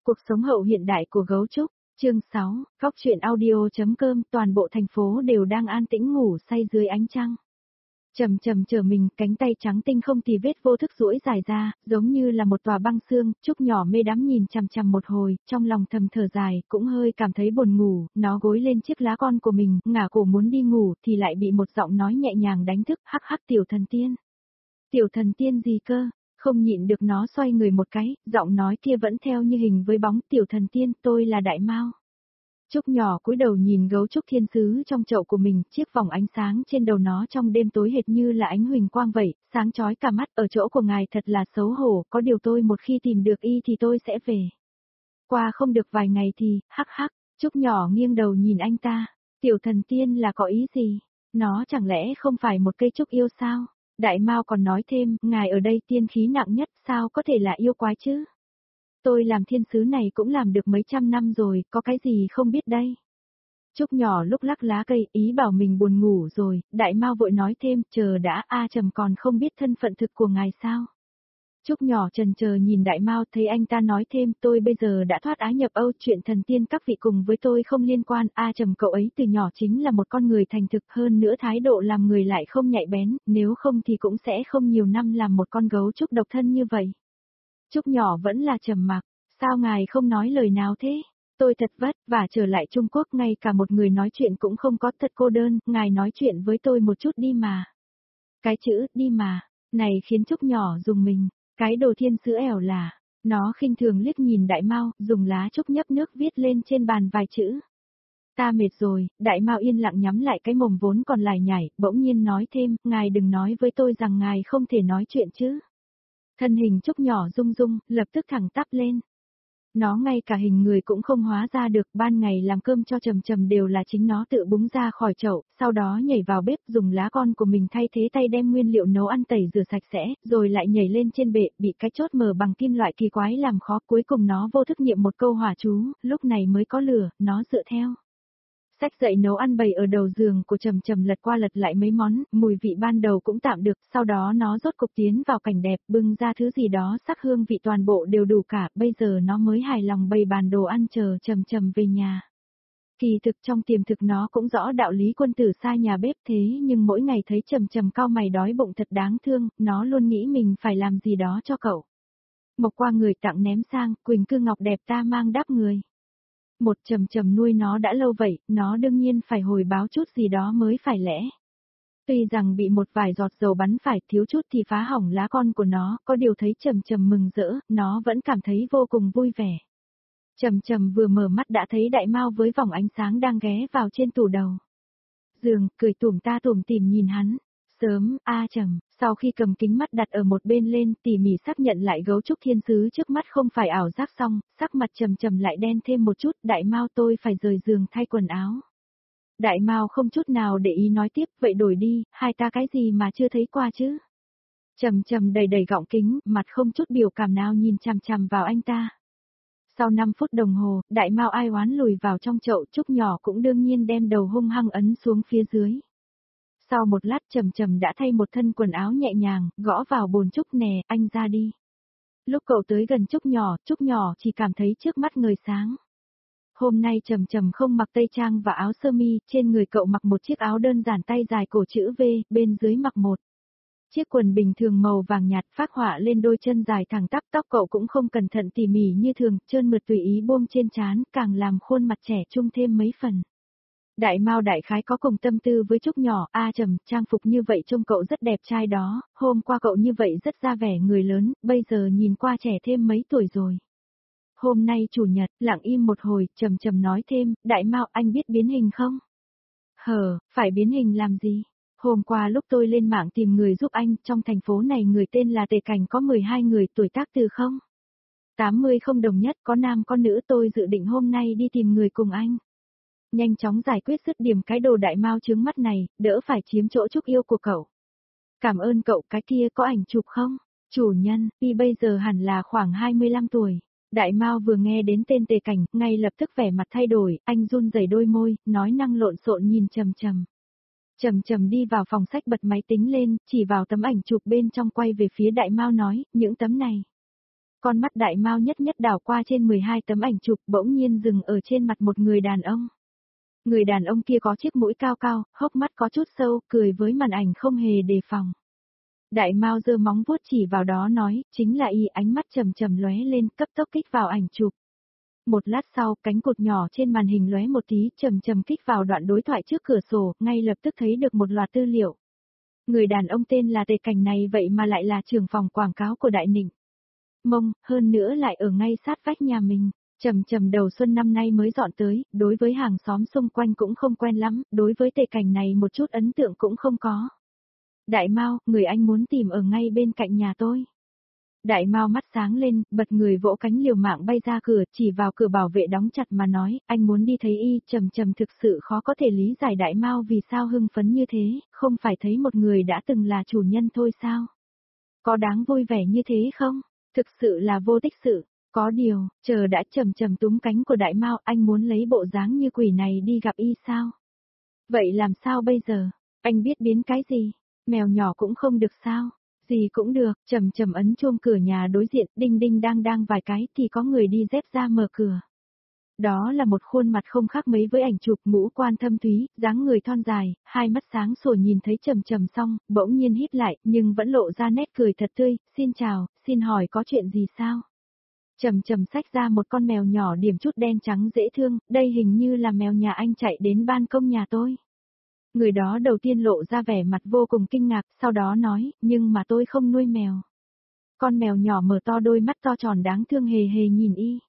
Cuộc sống hậu hiện đại của gấu trúc, chương 6, Góc truyện audio.com, toàn bộ thành phố đều đang an tĩnh ngủ say dưới ánh trăng. Chầm chầm chờ mình, cánh tay trắng tinh không tì vết vô thức duỗi dài ra, giống như là một tòa băng xương. Trúc nhỏ mê đắm nhìn chằm chằm một hồi, trong lòng thầm thở dài, cũng hơi cảm thấy buồn ngủ. Nó gối lên chiếc lá con của mình, ngả cổ muốn đi ngủ thì lại bị một giọng nói nhẹ nhàng đánh thức. Hắc hắc, tiểu thần tiên. Tiểu thần tiên gì cơ? Không nhịn được nó xoay người một cái, giọng nói kia vẫn theo như hình với bóng. Tiểu thần tiên, tôi là Đại Mao. Trúc nhỏ cúi đầu nhìn gấu trúc thiên sứ trong chậu của mình, chiếc vòng ánh sáng trên đầu nó trong đêm tối hệt như là ánh huỳnh quang vậy, sáng chói cả mắt. Ở chỗ của ngài thật là xấu hổ, có điều tôi một khi tìm được y thì tôi sẽ về. Qua không được vài ngày thì, hắc hắc. Trúc nhỏ nghiêng đầu nhìn anh ta. Tiểu thần tiên là có ý gì? Nó chẳng lẽ không phải một cây trúc yêu sao? Đại Mao còn nói thêm, ngài ở đây tiên khí nặng nhất, sao có thể là yêu quái chứ? Tôi làm thiên sứ này cũng làm được mấy trăm năm rồi, có cái gì không biết đây? Trúc nhỏ lúc lắc lá cây, ý bảo mình buồn ngủ rồi. Đại Mao vội nói thêm, chờ đã, Trầm còn không biết thân phận thực của ngài sao? Trúc nhỏ chần chờ nhìn Đại Mao, thấy anh ta nói thêm, tôi bây giờ đã thoát ái nhập Âu, chuyện thần tiên các vị cùng với tôi không liên quan. Trầm cậu ấy từ nhỏ chính là một con người thành thực, hơn nữa thái độ làm người lại không nhạy bén, nếu không thì cũng sẽ không nhiều năm làm một con gấu trúc độc thân như vậy. Trúc nhỏ vẫn là trầm mặc, sao ngài không nói lời nào thế? Tôi thật vất vả trở lại Trung Quốc, ngay cả một người nói chuyện cũng không có, thật cô đơn, ngài nói chuyện với tôi một chút đi mà. Cái chữ đi mà này khiến Trúc nhỏ rùng mình. Cái đồ thiên sứ ẻo là, nó khinh thường liếc nhìn Đại Mao, dùng lá trúc nhấp nước viết lên trên bàn vài chữ. Ta mệt rồi. Đại Mao yên lặng nhắm lại cái mồm vốn còn lải nhải, bỗng nhiên nói thêm, ngài đừng nói với tôi rằng ngài không thể nói chuyện chứ. Thân hình Trúc nhỏ rung rung, lập tức thẳng tắp lên. Nó ngay cả hình người cũng không hóa ra được, ban ngày làm cơm cho Trầm Trầm đều là chính nó tự búng ra khỏi chậu, sau đó nhảy vào bếp dùng lá con của mình thay thế tay đem nguyên liệu nấu ăn tẩy rửa sạch sẽ, rồi lại nhảy lên trên bệ, bị cái chốt mở bằng kim loại kỳ quái làm khó, cuối cùng nó vô thức niệm một câu hỏa chú, lúc này mới có lửa, nó dựa theo. Sách dậy nấu ăn bày ở đầu giường của Trầm Trầm lật qua lật lại mấy món, mùi vị ban đầu cũng tạm được, sau đó nó rốt cục tiến vào cảnh đẹp, bưng ra thứ gì đó sắc hương vị toàn bộ đều đủ cả, bây giờ nó mới hài lòng bày bàn đồ ăn chờ Trầm Trầm về nhà. Kỳ thực trong tiềm thực nó cũng rõ đạo lý quân tử xa nhà bếp, thế nhưng mỗi ngày thấy Trầm Trầm cau mày đói bụng thật đáng thương, nó luôn nghĩ mình phải làm gì đó cho cậu. Mộc qua người tặng ném sang, Quỳnh cư ngọc đẹp ta mang đáp người. Một Trầm Trầm nuôi nó đã lâu vậy, nó đương nhiên phải hồi báo chút gì đó mới phải lẽ. Tuy rằng bị một vài giọt dầu bắn phải, thiếu chút thì phá hỏng lá con của nó, có điều thấy Trầm Trầm mừng rỡ, nó vẫn cảm thấy vô cùng vui vẻ. Trầm Trầm vừa mở mắt đã thấy Đại Mao với vòng ánh sáng đang ghé vào trên tủ đầu giường, cười tủm ta tủm tỉm nhìn hắn. Sớm, Trầm, sau khi cầm kính mắt đặt ở một bên lên, tỉ mỉ xác nhận lại gấu trúc thiên sứ trước mắt không phải ảo giác xong, sắc mặt Trầm Trầm lại đen thêm một chút. Đại Mao, tôi phải rời giường thay quần áo. Đại Mao không chút nào để ý nói tiếp, vậy đổi đi, hai ta cái gì mà chưa thấy qua chứ? Trầm Trầm đầy đầy gọng kính, mặt không chút biểu cảm nào nhìn chằm chằm vào anh ta. Sau 5 phút đồng hồ, Đại Mao ai oán lùi vào trong chậu, Trúc nhỏ cũng đương nhiên đem đầu hung hăng ấn xuống phía dưới. Sau một lát Trầm Trầm đã thay một thân quần áo nhẹ nhàng, gõ vào bồn Trúc, nè, anh ra đi. Lúc cậu tới gần Trúc nhỏ chỉ cảm thấy trước mắt ngời sáng. Hôm nay Trầm Trầm không mặc tây trang và áo sơ mi, trên người cậu mặc một chiếc áo đơn giản tay dài cổ chữ V, bên dưới mặc một chiếc quần bình thường màu vàng nhạt phác họa lên đôi chân dài thẳng tắp, tóc cậu cũng không cẩn thận tỉ mỉ như thường, trơn mượt tùy ý buông trên trán, càng làm khuôn mặt trẻ trung thêm mấy phần. Đại Mao đại khái có cùng tâm tư với Trúc nhỏ, Trầm, trang phục như vậy trông cậu rất đẹp trai đó, hôm qua cậu như vậy rất ra vẻ người lớn, bây giờ nhìn qua trẻ thêm mấy tuổi rồi. Hôm nay chủ nhật, lặng im một hồi, Trầm Trầm nói thêm, Đại Mao anh biết biến hình không? Phải biến hình làm gì? Hôm qua lúc tôi lên mạng tìm người giúp anh, trong thành phố này người tên là Tề Cảnh có 12 người, tuổi tác từ 80 không đồng nhất, có nam có nữ, tôi dự định hôm nay đi tìm người cùng anh. Nhanh chóng giải quyết dứt điểm cái đồ Đại Mao chướng mắt này, đỡ phải chiếm chỗ Trúc yêu của cậu. Cảm ơn cậu, cái kia có ảnh chụp không? Chủ nhân, y bây giờ hẳn là khoảng 25 tuổi. Đại Mao vừa nghe đến tên Tề Cảnh, ngay lập tức vẻ mặt thay đổi, anh run rẩy đôi môi, nói năng lộn xộn nhìn Trầm Trầm. Trầm Trầm đi vào phòng sách bật máy tính lên, chỉ vào tấm ảnh chụp bên trong quay về phía Đại Mao nói, những tấm này. Con mắt Đại Mao nhất nhất đảo qua trên 12 tấm ảnh chụp, bỗng nhiên dừng ở trên mặt một người đàn ông. Người đàn ông kia có chiếc mũi cao cao, hốc mắt có chút sâu, cười với màn ảnh không hề đề phòng. Đại Mao giơ móng vuốt chỉ vào đó nói, chính là y, ánh mắt trầm trầm lóe lên, cấp tốc kích vào ảnh chụp. Một lát sau, cánh cụt nhỏ trên màn hình lóe một tí, trầm trầm kích vào đoạn đối thoại trước cửa sổ, ngay lập tức thấy được một loạt tư liệu. Người đàn ông tên là Tề Cảnh này vậy mà lại là trưởng phòng quảng cáo của Đại Nịnh Mông, hơn nữa lại ở ngay sát vách nhà mình. Trầm trầm đầu xuân năm nay mới dọn tới, đối với hàng xóm xung quanh cũng không quen lắm, đối với Tề Cảnh này một chút ấn tượng cũng không có. Đại Mao, người anh muốn tìm ở ngay bên cạnh nhà tôi. Đại Mao mắt sáng lên, bật người vỗ cánh liều mạng bay ra cửa, chỉ vào cửa bảo vệ đóng chặt mà nói, anh muốn đi thấy y. Trầm trầm thực sự khó có thể lý giải Đại Mao vì sao hưng phấn như thế, không phải thấy một người đã từng là chủ nhân thôi sao? Có đáng vui vẻ như thế không? Thực sự là vô tích sự. Có điều, chờ đã. Trầm trầm túm cánh của Đại Mao, anh muốn lấy bộ dáng như quỷ này đi gặp y sao? Vậy làm sao bây giờ? Anh biết biến cái gì? Mèo nhỏ cũng không được sao? Gì cũng được. Trầm trầm ấn chuông cửa nhà đối diện, đinh đinh đang đang vài cái thì có người đi dép ra mở cửa. Đó là một khuôn mặt không khác mấy với ảnh chụp, ngũ quan thâm thúy, dáng người thon dài, hai mắt sáng sủa, nhìn thấy Trầm trầm xong, bỗng nhiên hít lại, nhưng vẫn lộ ra nét cười thật tươi, xin chào, xin hỏi có chuyện gì sao? Trầm trầm xách ra một con mèo nhỏ điểm chút đen trắng dễ thương, đây hình như là mèo nhà anh chạy đến ban công nhà tôi. Người đó đầu tiên lộ ra vẻ mặt vô cùng kinh ngạc, sau đó nói, nhưng mà tôi không nuôi mèo. Con mèo nhỏ mở to đôi mắt to tròn đáng thương hề hề nhìn y.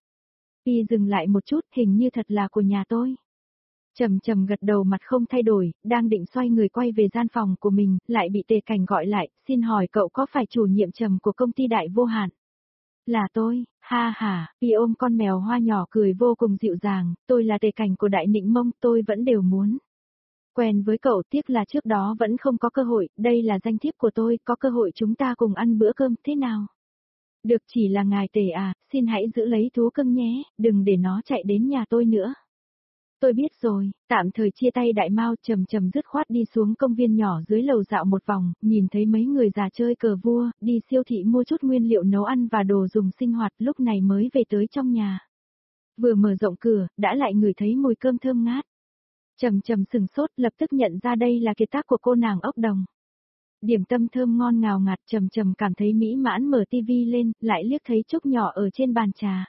Y dừng lại một chút, hình như thật là của nhà tôi. Trầm trầm gật đầu mặt không thay đổi, đang định xoay người quay về gian phòng của mình, lại bị Tề Cảnh gọi lại, xin hỏi cậu có phải chủ nhiệm Trầm của công ty Đại Vô Hạn? Là tôi, ha ha, y ôm con mèo hoa nhỏ cười vô cùng dịu dàng, tôi là Tề Cảnh của Đại Nịnh Mông, tôi vẫn đều muốn quen với cậu, tiếc là trước đó vẫn không có cơ hội, đây là danh thiếp của tôi, có cơ hội chúng ta cùng ăn bữa cơm, thế nào? Được, chỉ là ngài Tề à, xin hãy giữ lấy thú cưng nhé, đừng để nó chạy đến nhà tôi nữa. Tôi biết rồi. Tạm thời chia tay Đại Mao, Trầm trầm dứt khoát đi xuống công viên nhỏ dưới lầu dạo một vòng, nhìn thấy mấy người già chơi cờ vua, đi siêu thị mua chút nguyên liệu nấu ăn và đồ dùng sinh hoạt, lúc này mới về tới trong nhà. Vừa mở rộng cửa, đã lại ngửi thấy mùi cơm thơm ngát. Trầm trầm sừng sốt, lập tức nhận ra đây là kiệt tác của cô nàng ốc đồng. Điểm tâm thơm ngon ngào ngạt, Trầm trầm cảm thấy mỹ mãn, mở tivi lên, lại liếc thấy Trúc nhỏ ở trên bàn trà.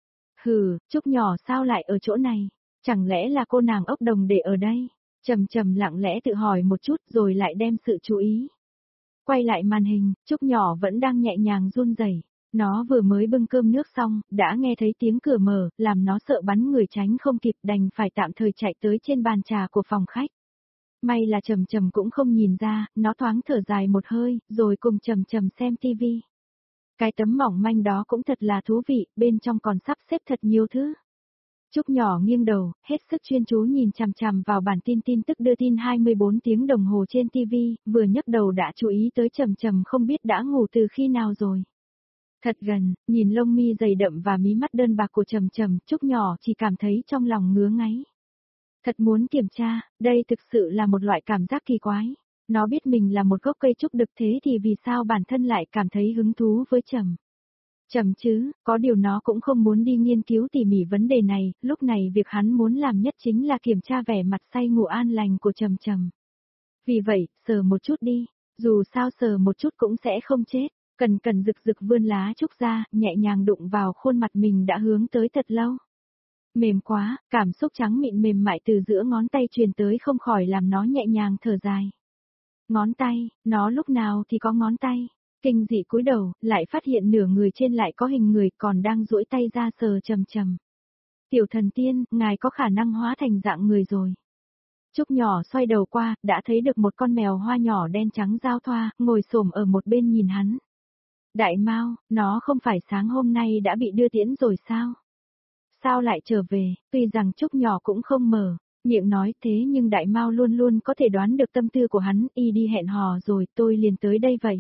Hừ, Trúc nhỏ sao lại ở chỗ này? Chẳng lẽ là cô nàng ốc đồng để ở đây? Trầm trầm lặng lẽ tự hỏi một chút rồi lại đem sự chú ý. Quay lại màn hình, Trúc nhỏ vẫn đang nhẹ nhàng run rẩy. Nó vừa mới bưng cơm nước xong, đã nghe thấy tiếng cửa mở, làm nó sợ bắn người tránh không kịp, đành phải tạm thời chạy tới trên bàn trà của phòng khách. May là Trầm trầm cũng không nhìn ra, nó thoáng thở dài một hơi, rồi cùng Trầm trầm xem tivi. Cái tấm mỏng manh đó cũng thật là thú vị, bên trong còn sắp xếp thật nhiều thứ. Trúc nhỏ nghiêng đầu, hết sức chuyên chú nhìn chằm chằm vào bản tin tin tức đưa tin 24 tiếng đồng hồ trên TV, vừa nhấc đầu đã chú ý tới Trầm trầm không biết đã ngủ từ khi nào rồi. Thật gần, nhìn lông mi dày đậm và mí mắt đơn bạc của Trầm trầm, Trúc nhỏ chỉ cảm thấy trong lòng ngứa ngáy. Thật muốn kiểm tra, đây thực sự là một loại cảm giác kỳ quái. Nó biết mình là một gốc cây trúc đực, thế thì vì sao bản thân lại cảm thấy hứng thú với Trầm trầm chứ, có điều nó cũng không muốn đi nghiên cứu tỉ mỉ vấn đề này, lúc này việc hắn muốn làm nhất chính là kiểm tra vẻ mặt say ngủ an lành của Trầm trầm. Vì vậy, sờ một chút đi, dù sao sờ một chút cũng sẽ không chết, cần cần rực rực vươn lá trúc ra, nhẹ nhàng đụng vào khuôn mặt mình đã hướng tới thật lâu. Mềm quá, cảm xúc trắng mịn mềm mại từ giữa ngón tay truyền tới không khỏi làm nó nhẹ nhàng thở dài. Ngón tay, nó lúc nào thì có ngón tay. Kinh dị cúi đầu, lại phát hiện nửa người trên lại có hình người còn đang duỗi tay ra sờ Trầm trầm. Tiểu thần tiên, ngài có khả năng hóa thành dạng người rồi. Trúc nhỏ xoay đầu qua, đã thấy được một con mèo hoa nhỏ đen trắng giao thoa, ngồi xổm ở một bên nhìn hắn. Đại Mao, nó không phải sáng hôm nay đã bị đưa tiễn rồi sao? Sao lại trở về? Tuy rằng Trúc nhỏ cũng không mở miệng nói thế nhưng Đại Mao luôn luôn có thể đoán được tâm tư của hắn, y đi hẹn hò rồi, tôi liền tới đây vậy.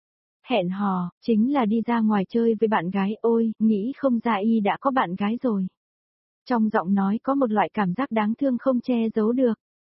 Hẹn hò, chính là đi ra ngoài chơi với bạn gái, ôi, nghĩ không ra y đã có bạn gái rồi. Trong giọng nói có một loại cảm giác đáng thương không che giấu được.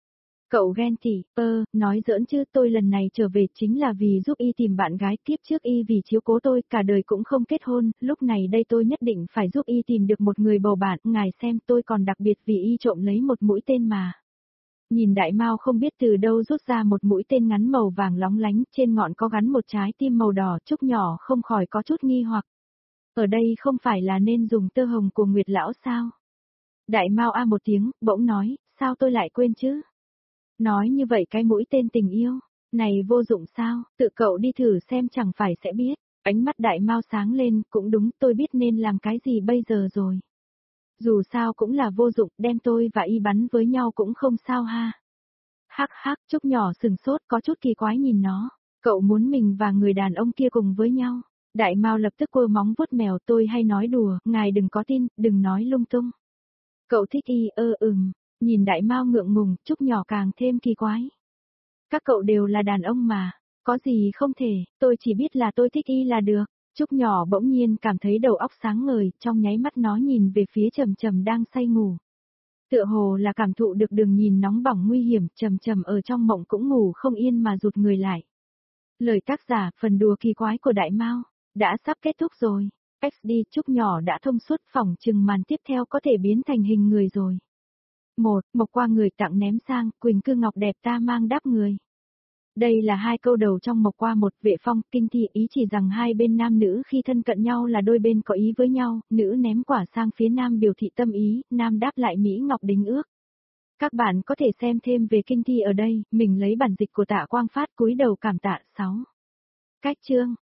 Cậu ghen tị, nói giỡn chứ, tôi lần này trở về chính là vì giúp y tìm bạn gái, kiếp trước y vì chiếu cố tôi, cả đời cũng không kết hôn, lúc này đây tôi nhất định phải giúp y tìm được một người bầu bạn, ngài xem tôi còn đặc biệt vì y trộm lấy một mũi tên mà. Nhìn Đại Mao không biết từ đâu rút ra một mũi tên ngắn màu vàng lóng lánh, trên ngọn có gắn một trái tim màu đỏ, Trúc nhỏ không khỏi có chút nghi hoặc. Ở đây không phải là nên dùng tơ hồng của Nguyệt lão sao? Đại Mao a một tiếng, bỗng nói, sao tôi lại quên chứ? Nói như vậy cái mũi tên tình yêu, này vô dụng sao, tự cậu đi thử xem chẳng phải sẽ biết. Ánh mắt Đại Mao sáng lên, cũng đúng, tôi biết nên làm cái gì bây giờ rồi. Dù sao cũng là vô dụng, đem tôi và y bắn với nhau cũng không sao ha. Hắc hắc, Trúc nhỏ sừng sốt có chút kỳ quái nhìn nó. Cậu muốn mình và người đàn ông kia cùng với nhau. Đại Mao lập tức quơ móng vuốt mèo, tôi hay nói đùa, ngài đừng có tin, đừng nói lung tung. Cậu thích y, nhìn Đại Mao ngượng ngùng, Trúc nhỏ càng thêm kỳ quái. Các cậu đều là đàn ông mà, có gì không thể, tôi chỉ biết là tôi thích y là được. Trúc nhỏ bỗng nhiên cảm thấy đầu óc sáng ngời, trong nháy mắt nó nhìn về phía Trầm Trầm đang say ngủ. Tựa hồ là cảm thụ được đường nhìn nóng bỏng nguy hiểm, Trầm Trầm ở trong mộng cũng ngủ không yên mà rụt người lại. Lời tác giả, phần đùa kỳ quái của Đại Mao, đã sắp kết thúc rồi. XD Trúc nhỏ đã thông suốt, phỏng chừng màn tiếp theo có thể biến thành hình người rồi. Mộc qua người tặng ném sang, Quỳnh cư ngọc đẹp ta mang đáp người. Đây là hai câu đầu trong Mộc qua một, Vệ Phong, kinh thi ý chỉ rằng hai bên nam nữ khi thân cận nhau là đôi bên có ý với nhau, nữ ném quả sang phía nam biểu thị tâm ý, nam đáp lại Mỹ Ngọc đính ước. Các bạn có thể xem thêm về kinh thi ở đây, mình lấy bản dịch của Tạ Quang Phát, cúi đầu cảm tạ 6. Cách chương